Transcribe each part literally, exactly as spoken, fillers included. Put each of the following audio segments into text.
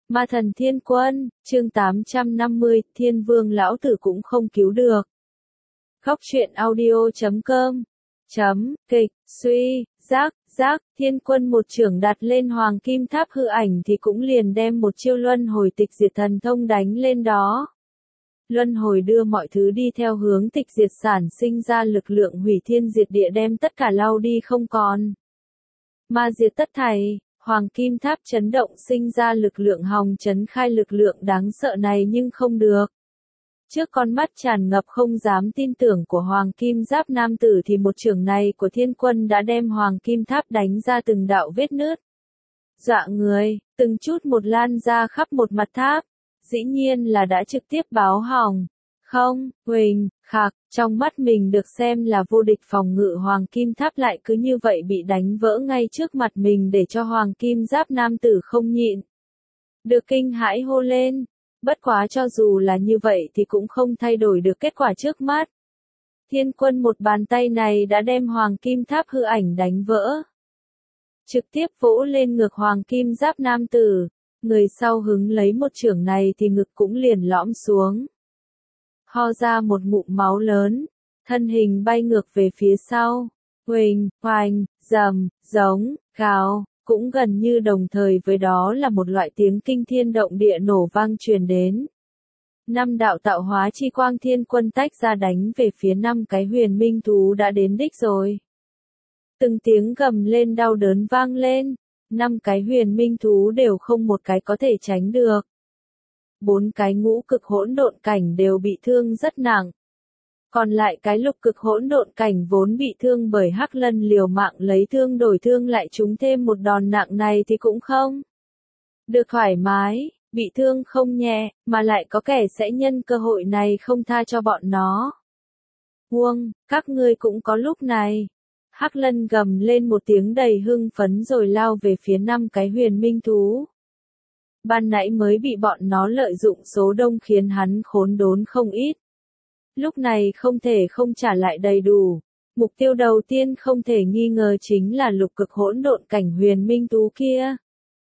Ma thần Thiên Quân, chương tám trăm năm mươi, Thiên Vương lão tử cũng không cứu được. Góc truyện audio chấm com chấm kịch suy giác giác Thiên Quân một chưởng đặt lên hoàng kim tháp hư ảnh thì cũng liền đem một chiêu luân hồi tịch diệt thần thông đánh lên đó. Luân hồi đưa mọi thứ đi theo hướng tịch diệt, sản sinh ra lực lượng hủy thiên diệt địa, đem tất cả lau đi không còn. Ma diệt tất thảy, hoàng kim tháp chấn động, sinh ra lực lượng hòng chấn khai lực lượng đáng sợ này nhưng không được. Trước con mắt tràn ngập không dám tin tưởng của hoàng kim giáp nam tử thì một chưởng này của Thiên Quân đã đem hoàng kim tháp đánh ra từng đạo vết nứt. Dọa người, từng chút một lan ra khắp một mặt tháp. Dĩ nhiên là đã trực tiếp báo hỏng. Không, huỳnh, khạc, trong mắt mình được xem là vô địch phòng ngự hoàng kim tháp lại cứ như vậy bị đánh vỡ ngay trước mặt mình, để cho hoàng kim giáp nam tử không nhịn được kinh hãi hô lên. Bất quá cho dù là như vậy thì cũng không thay đổi được kết quả trước mắt. Thiên Quân một bàn tay này đã đem hoàng kim tháp hư ảnh đánh vỡ. Trực tiếp vỗ lên ngực hoàng kim giáp nam tử. Người sau hứng lấy một chưởng này thì ngực cũng liền lõm xuống. Ho ra một ngụm máu lớn, thân hình bay ngược về phía sau. Huỳnh, hoành, rầm, giống, gào, cũng gần như đồng thời với đó là một loại tiếng kinh thiên động địa nổ vang truyền đến. Năm đạo tạo hóa chi quang Thiên Quân tách ra đánh về phía năm cái huyền minh thú đã đến đích rồi. Từng tiếng gầm lên đau đớn vang lên. Năm cái huyền minh thú đều không một cái có thể tránh được. Bốn cái ngũ cực hỗn độn cảnh đều bị thương rất nặng. Còn lại cái lục cực hỗn độn cảnh vốn bị thương bởi Hắc Lân liều mạng lấy thương đổi thương lại trúng thêm một đòn nặng này thì cũng không được thoải mái, bị thương không nhẹ, mà lại có kẻ sẽ nhân cơ hội này không tha cho bọn nó. Huông, các ngươi cũng có lúc này. Hắc Lân gầm lên một tiếng đầy hưng phấn rồi lao về phía năm cái huyền minh thú. Ban nãy mới bị bọn nó lợi dụng số đông khiến hắn khốn đốn không ít. Lúc này không thể không trả lại đầy đủ. Mục tiêu đầu tiên không thể nghi ngờ chính là lục cực hỗn độn cảnh huyền minh thú kia.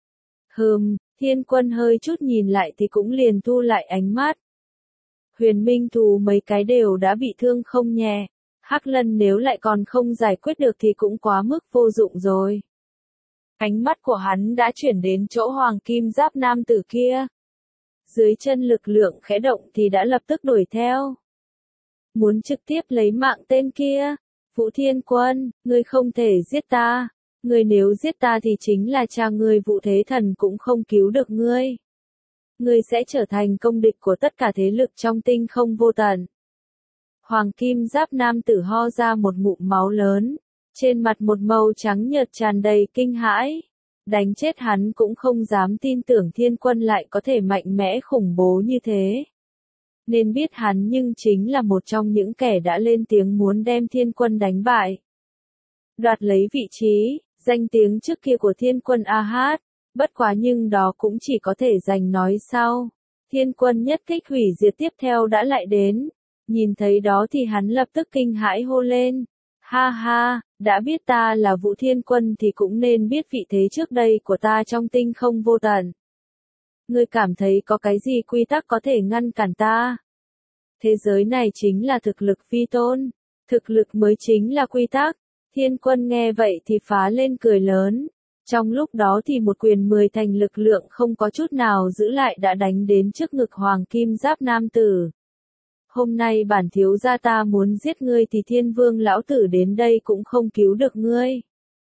Hừm, Thiên Quân hơi chút nhìn lại thì cũng liền thu lại ánh mắt. Huyền minh thú mấy cái đều đã bị thương không nhẹ. Hắc Lân nếu lại còn không giải quyết được thì cũng quá mức vô dụng rồi. Ánh mắt của hắn đã chuyển đến chỗ hoàng kim giáp nam tử kia. Dưới chân lực lượng khẽ động thì đã lập tức đuổi theo. Muốn trực tiếp lấy mạng tên kia. Vũ Thiên Quân, ngươi không thể giết ta. Ngươi nếu giết ta thì chính là cha ngươi Vũ Thế Thần cũng không cứu được ngươi. Ngươi sẽ trở thành công địch của tất cả thế lực trong tinh không vô tận. Hoàng kim giáp nam tử ho ra một ngụm máu lớn, trên mặt một màu trắng nhợt tràn đầy kinh hãi. Đánh chết hắn cũng không dám tin tưởng Thiên Quân lại có thể mạnh mẽ khủng bố như thế. Nên biết hắn nhưng chính là một trong những kẻ đã lên tiếng muốn đem Thiên Quân đánh bại. Đoạt lấy vị trí, danh tiếng trước kia của Thiên Quân a hát, bất quá nhưng đó cũng chỉ có thể dành nói sau. Thiên Quân nhất kích hủy diệt tiếp theo đã lại đến. Nhìn thấy đó thì hắn lập tức kinh hãi hô lên. Ha ha, đã biết ta là Vũ Thiên Quân thì cũng nên biết vị thế trước đây của ta trong tinh không vô tận. Ngươi cảm thấy có cái gì quy tắc có thể ngăn cản ta? Thế giới này chính là thực lực vi tôn. Thực lực mới chính là quy tắc. Thiên Quân nghe vậy thì phá lên cười lớn. Trong lúc đó thì một quyền mười thành lực lượng không có chút nào giữ lại đã đánh đến trước ngực hoàng kim giáp nam tử. Hôm nay bản thiếu gia ta muốn giết ngươi thì Thiên Vương lão tử đến đây cũng không cứu được ngươi.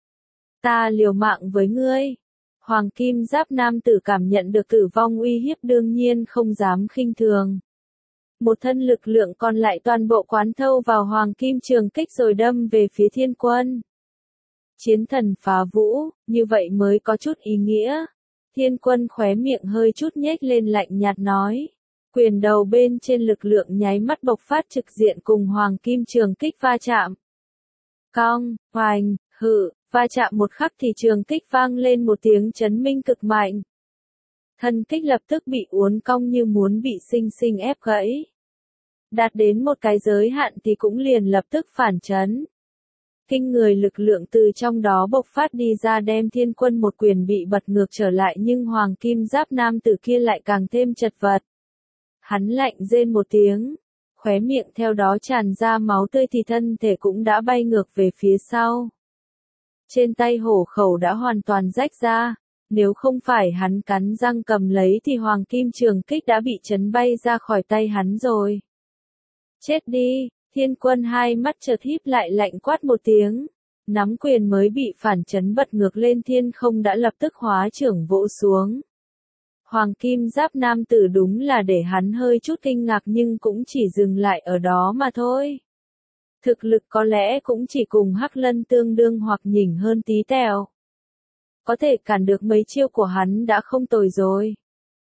Ta liều mạng với ngươi. Hoàng kim giáp nam tử cảm nhận được tử vong uy hiếp đương nhiên không dám khinh thường. Một thân lực lượng còn lại toàn bộ quán thâu vào hoàng kim trường kích rồi đâm về phía Thiên Quân. Chiến thần phá vũ, như vậy mới có chút ý nghĩa. Thiên Quân khóe miệng hơi chút nhếch lên lạnh nhạt nói. Quyền đầu bên trên lực lượng nháy mắt bộc phát trực diện cùng hoàng kim trường kích va chạm. Cong, hoành, hự, va chạm một khắc thì trường kích vang lên một tiếng chấn minh cực mạnh. Thân kích lập tức bị uốn cong như muốn bị sinh sinh ép gãy. Đạt đến một cái giới hạn thì cũng liền lập tức phản chấn. Kinh người lực lượng từ trong đó bộc phát đi ra đem Thiên Quân một quyền bị bật ngược trở lại nhưng hoàng kim giáp nam tử kia lại càng thêm chật vật. Hắn lạnh rên một tiếng, khóe miệng theo đó tràn ra máu tươi thì thân thể cũng đã bay ngược về phía sau. Trên tay hổ khẩu đã hoàn toàn rách ra, nếu không phải hắn cắn răng cầm lấy thì hoàng kim trường kích đã bị chấn bay ra khỏi tay hắn rồi. Chết đi, Thiên Quân hai mắt chợt híp lại lạnh quát một tiếng, nắm quyền mới bị phản chấn bật ngược lên thiên không đã lập tức hóa trưởng vỗ xuống. Hoàng kim giáp nam tử đúng là để hắn hơi chút kinh ngạc nhưng cũng chỉ dừng lại ở đó mà thôi. Thực lực có lẽ cũng chỉ cùng Hắc Lân tương đương hoặc nhỉnh hơn tí tẹo. Có thể cản được mấy chiêu của hắn đã không tồi rồi.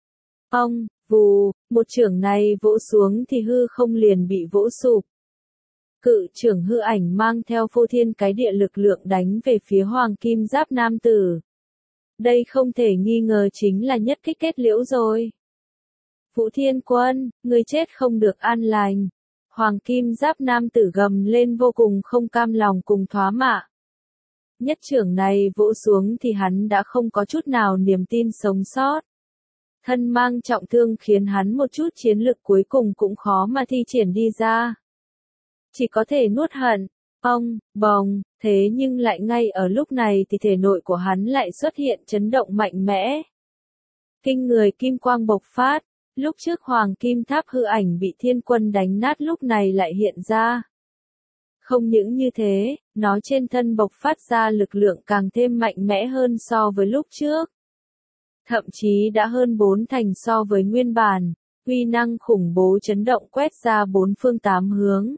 Ông, vù, một chưởng này vỗ xuống thì hư không liền bị vỗ sụp. Cự chưởng hư ảnh mang theo phô thiên cái địa lực lượng đánh về phía hoàng kim giáp nam tử. Đây không thể nghi ngờ chính là nhất kích kết liễu rồi. Vũ Thiên Quân, ngươi chết không được an lành. Hoàng kim giáp nam tử gầm lên vô cùng không cam lòng cùng thoá mạ. Nhất chưởng này vỗ xuống thì hắn đã không có chút nào niềm tin sống sót. Thân mang trọng thương khiến hắn một chút chiến lực cuối cùng cũng khó mà thi triển đi ra. Chỉ có thể nuốt hận, ông, bồng, thế nhưng lại ngay ở lúc này thì thể nội của hắn lại xuất hiện chấn động mạnh mẽ. Kinh người kim quang bộc phát, lúc trước hoàng kim tháp hư ảnh bị Thiên Quân đánh nát lúc này lại hiện ra. Không những như thế, nó trên thân bộc phát ra lực lượng càng thêm mạnh mẽ hơn so với lúc trước. Thậm chí đã hơn bốn thành so với nguyên bản, uy năng khủng bố chấn động quét ra bốn phương tám hướng.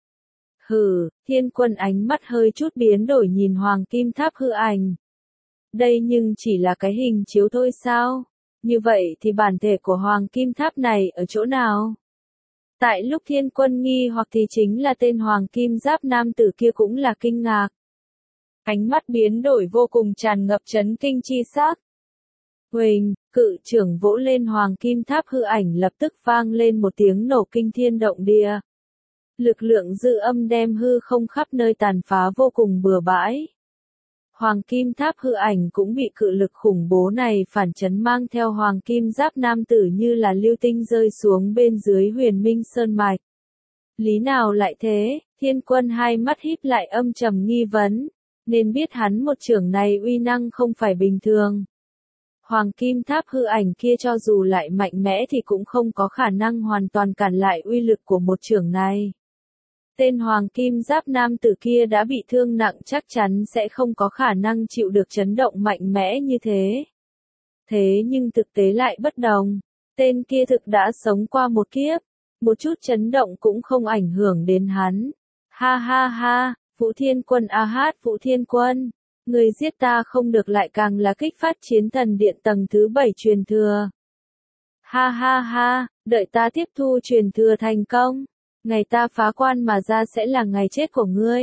Hừ, Thiên Quân ánh mắt hơi chút biến đổi nhìn hoàng kim tháp hư ảnh. Đây nhưng chỉ là cái hình chiếu thôi sao? Như vậy thì bản thể của hoàng kim tháp này ở chỗ nào? Tại lúc Thiên Quân nghi hoặc thì chính là tên hoàng kim giáp nam tử kia cũng là kinh ngạc. Ánh mắt biến đổi vô cùng tràn ngập chấn kinh chi sắc. Huỳnh, cự trưởng vỗ lên hoàng kim tháp hư ảnh lập tức vang lên một tiếng nổ kinh thiên động địa. Lực lượng dư âm đem hư không khắp nơi tàn phá vô cùng bừa bãi. Hoàng kim tháp hư ảnh cũng bị cự lực khủng bố này phản chấn mang theo hoàng kim giáp nam tử như là lưu tinh rơi xuống bên dưới huyền minh sơn mạch. Lý nào lại thế? Thiên Quân hai mắt híp lại âm trầm nghi vấn, nên biết hắn một chưởng này uy năng không phải bình thường. Hoàng kim tháp hư ảnh kia cho dù lại mạnh mẽ thì cũng không có khả năng hoàn toàn cản lại uy lực của một chưởng này. Tên hoàng kim giáp nam tử kia đã bị thương nặng chắc chắn sẽ không có khả năng chịu được chấn động mạnh mẽ như thế. Thế nhưng thực tế lại bất đồng. Tên kia thực đã sống qua một kiếp. Một chút chấn động cũng không ảnh hưởng đến hắn. Ha ha ha, Vũ Thiên Quân a hát Vũ Thiên Quân. Người giết ta không được lại càng là kích phát chiến thần điện tầng thứ bảy truyền thừa. Ha ha ha, đợi ta tiếp thu truyền thừa thành công. Ngày ta phá quan mà ra sẽ là ngày chết của ngươi.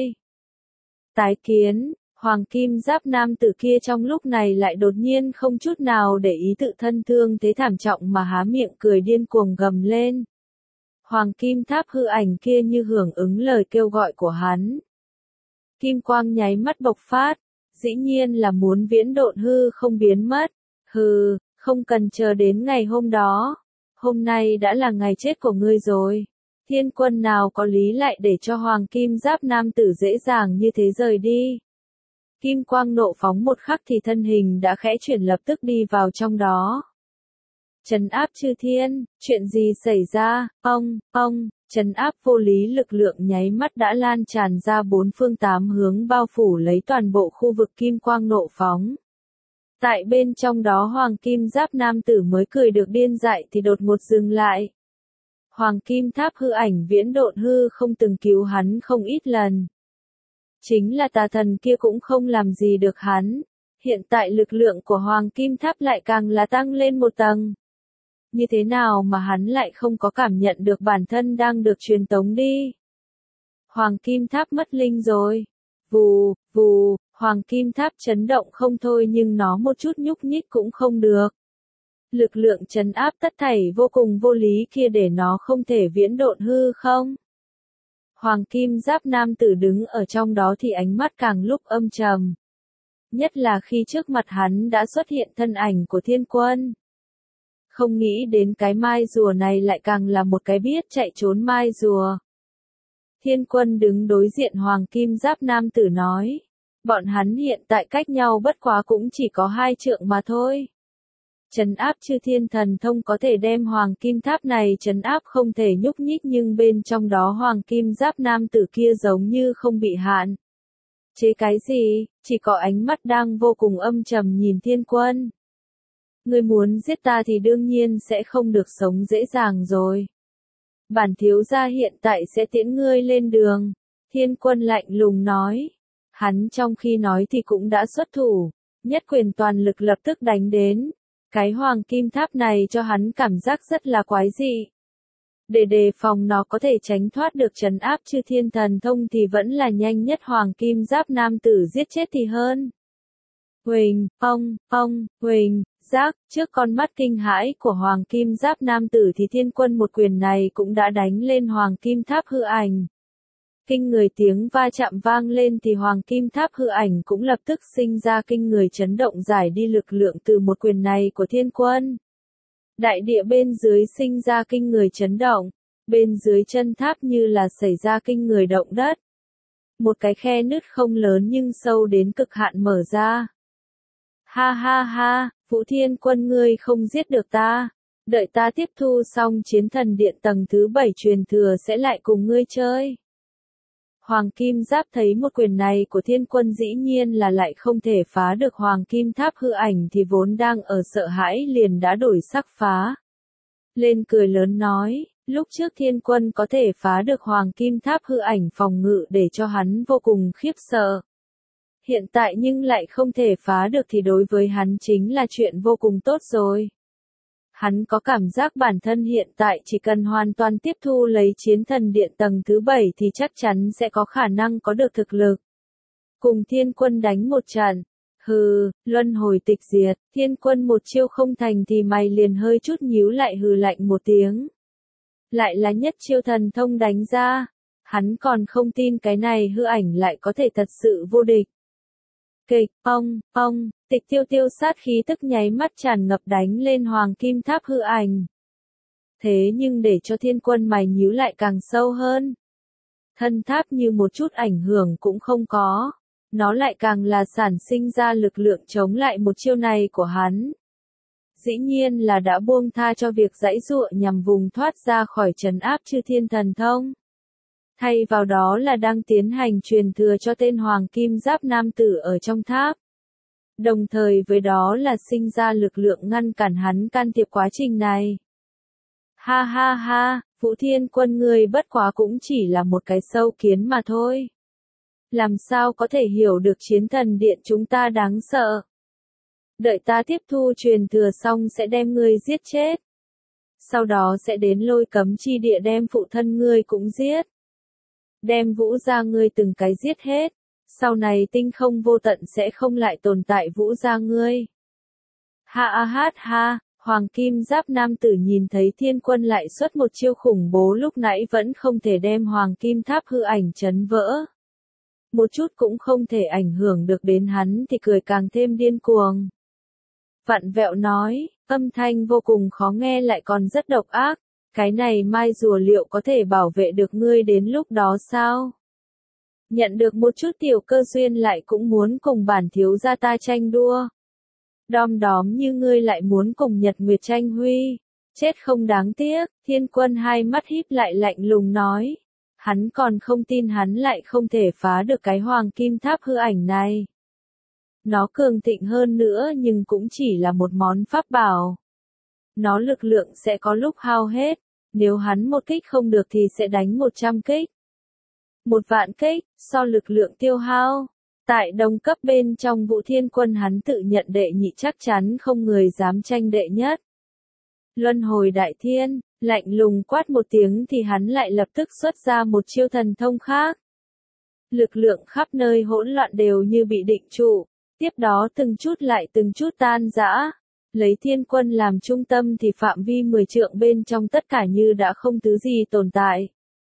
Tái kiến, hoàng kim giáp nam tử kia trong lúc này lại đột nhiên không chút nào để ý tự thân thương thế thảm trọng mà há miệng cười điên cuồng gầm lên. Hoàng kim tháp hư ảnh kia như hưởng ứng lời kêu gọi của hắn. Kim quang nháy mắt bộc phát, dĩ nhiên là muốn viễn độn hư không biến mất. Hừ, không cần chờ đến ngày hôm đó. Hôm nay đã là ngày chết của ngươi rồi. Thiên Quân nào có lý lại để cho hoàng kim giáp nam tử dễ dàng như thế rời đi. Kim quang nộ phóng một khắc thì thân hình đã khẽ chuyển lập tức đi vào trong đó. Trấn áp chư thiên, chuyện gì xảy ra, ông, ông, trấn áp vô lý lực lượng nháy mắt đã lan tràn ra bốn phương tám hướng bao phủ lấy toàn bộ khu vực kim quang nộ phóng. Tại bên trong đó hoàng kim giáp nam tử mới cười được điên dại thì đột ngột dừng lại. Hoàng kim tháp hư ảnh viễn độn hư không từng cứu hắn không ít lần. Chính là tà thần kia cũng không làm gì được hắn. Hiện tại lực lượng của hoàng kim tháp lại càng là tăng lên một tầng. Như thế nào mà hắn lại không có cảm nhận được bản thân đang được truyền tống đi? Hoàng kim tháp mất linh rồi. Vù, vù, hoàng kim tháp chấn động không thôi nhưng nó một chút nhúc nhích cũng không được. Lực lượng trấn áp tất thảy vô cùng vô lý kia để nó không thể viễn độn hư không. Hoàng kim giáp nam tử đứng ở trong đó thì ánh mắt càng lúc âm trầm. Nhất là khi trước mặt hắn đã xuất hiện thân ảnh của thiên quân. Không nghĩ đến cái mai rùa này lại càng là một cái biết chạy trốn mai rùa. Thiên quân đứng đối diện hoàng kim giáp nam tử nói. Bọn hắn hiện tại cách nhau bất quá cũng chỉ có hai trượng mà thôi. Trấn áp chư thiên thần thông có thể đem hoàng kim tháp này trấn áp không thể nhúc nhích, nhưng bên trong đó hoàng kim giáp nam tử kia giống như không bị hạn. Chế cái gì, chỉ có ánh mắt đang vô cùng âm trầm nhìn thiên quân. Ngươi muốn giết ta thì đương nhiên sẽ không được sống dễ dàng rồi. Bản thiếu gia hiện tại sẽ tiễn ngươi lên đường. Thiên quân lạnh lùng nói. Hắn trong khi nói thì cũng đã xuất thủ. Nhất quyền toàn lực lập tức đánh đến. Cái hoàng kim tháp này cho hắn cảm giác rất là quái dị. Để đề phòng nó có thể tránh thoát được trấn áp chư thiên thần thông thì vẫn là nhanh nhất hoàng kim giáp nam tử giết chết thì hơn. Huỳnh, phong, phong, huỳnh, giác, trước con mắt kinh hãi của hoàng kim giáp nam tử thì thiên quân một quyền này cũng đã đánh lên hoàng kim tháp hư ảnh. Kinh người tiếng va chạm vang lên thì hoàng kim tháp hư ảnh cũng lập tức sinh ra kinh người chấn động, giải đi lực lượng từ một quyền này của thiên quân. Đại địa bên dưới sinh ra kinh người chấn động, bên dưới chân tháp như là xảy ra kinh người động đất. Một cái khe nứt không lớn nhưng sâu đến cực hạn mở ra. Ha ha ha, Vũ Thiên Quân ngươi không giết được ta. Đợi ta tiếp thu xong chiến thần điện tầng thứ bảy truyền thừa sẽ lại cùng ngươi chơi. Hoàng kim giáp thấy một quyền này của thiên quân dĩ nhiên là lại không thể phá được hoàng kim tháp hư ảnh thì vốn đang ở sợ hãi liền đã đổi sắc phá. Lên cười lớn nói, lúc trước thiên quân có thể phá được hoàng kim tháp hư ảnh phòng ngự để cho hắn vô cùng khiếp sợ. Hiện tại nhưng lại không thể phá được thì đối với hắn chính là chuyện vô cùng tốt rồi. Hắn có cảm giác bản thân hiện tại chỉ cần hoàn toàn tiếp thu lấy chiến thần điện tầng thứ bảy thì chắc chắn sẽ có khả năng có được thực lực. Cùng thiên quân đánh một trận. Hừ, luân hồi tịch diệt, thiên quân một chiêu không thành thì mày liền hơi chút nhíu lại hừ lạnh một tiếng. Lại là nhất chiêu thần thông đánh ra. Hắn còn không tin cái này hư ảnh lại có thể thật sự vô địch. Kịch, ong, ong, tịch tiêu tiêu sát khí tức nháy mắt tràn ngập đánh lên hoàng kim tháp hư ảnh. Thế nhưng để cho thiên quân mày nhíu lại càng sâu hơn. Thân tháp như một chút ảnh hưởng cũng không có. Nó lại càng là sản sinh ra lực lượng chống lại một chiêu này của hắn. Dĩ nhiên là đã buông tha cho việc giãy giụa nhằm vùng thoát ra khỏi trấn áp chư thiên thần thông. Thay vào đó là đang tiến hành truyền thừa cho tên hoàng kim giáp nam tử ở trong tháp. Đồng thời với đó là sinh ra lực lượng ngăn cản hắn can thiệp quá trình này. Ha ha ha, Vũ Thiên Quân ngươi bất quá cũng chỉ là một cái sâu kiến mà thôi. Làm sao có thể hiểu được chiến thần điện chúng ta đáng sợ. Đợi ta tiếp thu truyền thừa xong sẽ đem ngươi giết chết. Sau đó sẽ đến lôi cấm chi địa đem phụ thân ngươi cũng giết. Đem vũ gia ngươi từng cái giết hết. Sau này tinh không vô tận sẽ không lại tồn tại vũ gia ngươi. Ha ha ha ha, hoàng kim giáp nam tử nhìn thấy thiên quân lại xuất một chiêu khủng bố lúc nãy vẫn không thể đem hoàng kim tháp hư ảnh chấn vỡ. Một chút cũng không thể ảnh hưởng được đến hắn thì cười càng thêm điên cuồng. Vặn vẹo nói, âm thanh vô cùng khó nghe lại còn rất độc ác. Cái này mai rùa liệu có thể bảo vệ được ngươi đến lúc đó sao? Nhận được một chút tiểu cơ duyên lại cũng muốn cùng bản thiếu gia ta tranh đua. Đom đóm như ngươi lại muốn cùng Nhật Nguyệt tranh huy. Chết không đáng tiếc, thiên quân hai mắt híp lại lạnh lùng nói. Hắn còn không tin hắn lại không thể phá được cái hoàng kim tháp hư ảnh này. Nó cường thịnh hơn nữa nhưng cũng chỉ là một món pháp bảo. Nó lực lượng sẽ có lúc hao hết. Nếu hắn một kích không được thì sẽ đánh một trăm kích. Một vạn kích, so lực lượng tiêu hao. Tại đồng cấp bên trong Vũ Thiên Quân hắn tự nhận đệ nhị chắc chắn không người dám tranh đệ nhất. Luân hồi đại thiên, lạnh lùng quát một tiếng thì hắn lại lập tức xuất ra một chiêu thần thông khác. Lực lượng khắp nơi hỗn loạn đều như bị định trụ. Tiếp đó từng chút lại từng chút tan rã. Lấy thiên quân làm trung tâm thì phạm vi mười trượng bên trong tất cả như đã không thứ gì tồn tại.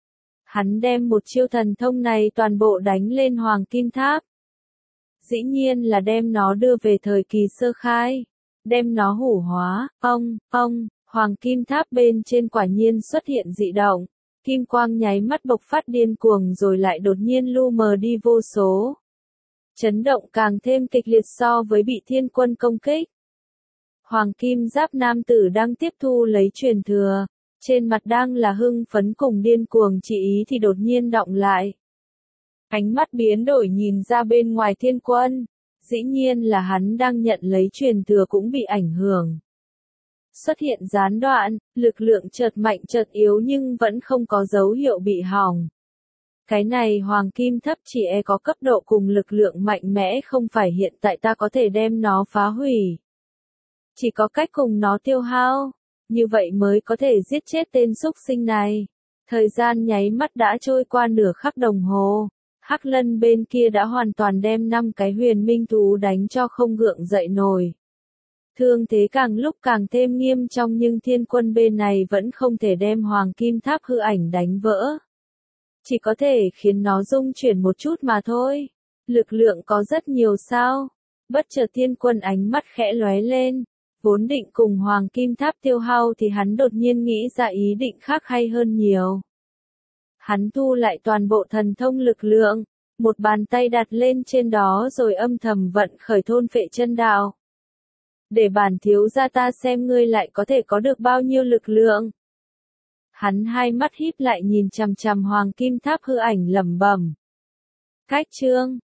Hắn đem một chiêu thần thông này toàn bộ đánh lên Hoàng Kim Tháp. Dĩ nhiên là đem nó đưa về thời kỳ sơ khai. Đem nó hủ hóa, ông, ông, Hoàng Kim Tháp bên trên quả nhiên xuất hiện dị động. Kim quang nháy mắt bộc phát điên cuồng rồi lại đột nhiên lu mờ đi vô số. Chấn động càng thêm kịch liệt so với bị thiên quân công kích. Hoàng Kim Giáp nam tử đang tiếp thu lấy truyền thừa. Trên mặt đang là hưng phấn cùng điên cuồng chỉ ý thì đột nhiên động lại. Ánh mắt biến đổi nhìn ra bên ngoài thiên quân. Dĩ nhiên là hắn đang nhận lấy truyền thừa cũng bị ảnh hưởng. Xuất hiện gián đoạn, lực lượng chợt mạnh chợt yếu nhưng vẫn không có dấu hiệu bị hỏng. Cái này Hoàng Kim Tháp chỉ e có cấp độ cùng lực lượng mạnh mẽ không phải hiện tại ta có thể đem nó phá hủy. Chỉ có cách cùng nó tiêu hao, như vậy mới có thể giết chết tên súc sinh này. Thời gian nháy mắt đã trôi qua nửa khắc đồng hồ. Hắc Lân bên kia đã hoàn toàn đem năm cái huyền minh thú đánh cho không gượng dậy nổi. Thương thế càng lúc càng thêm nghiêm trọng nhưng thiên quân bên này vẫn không thể đem Hoàng Kim Tháp hư ảnh đánh vỡ. Chỉ có thể khiến nó rung chuyển một chút mà thôi. Lực lượng có rất nhiều sao? Bất chợt thiên quân ánh mắt khẽ lóe lên. Vốn định cùng Hoàng Kim Tháp tiêu hao thì hắn đột nhiên nghĩ ra ý định khác hay hơn nhiều. Hắn thu lại toàn bộ thần thông lực lượng, một bàn tay đặt lên trên đó rồi âm thầm vận khởi thôn phệ chân đạo. Để bản thiếu gia ta xem ngươi lại có thể có được bao nhiêu lực lượng. Hắn hai mắt híp lại nhìn chằm chằm Hoàng Kim Tháp hư ảnh lẩm bẩm. Cách chương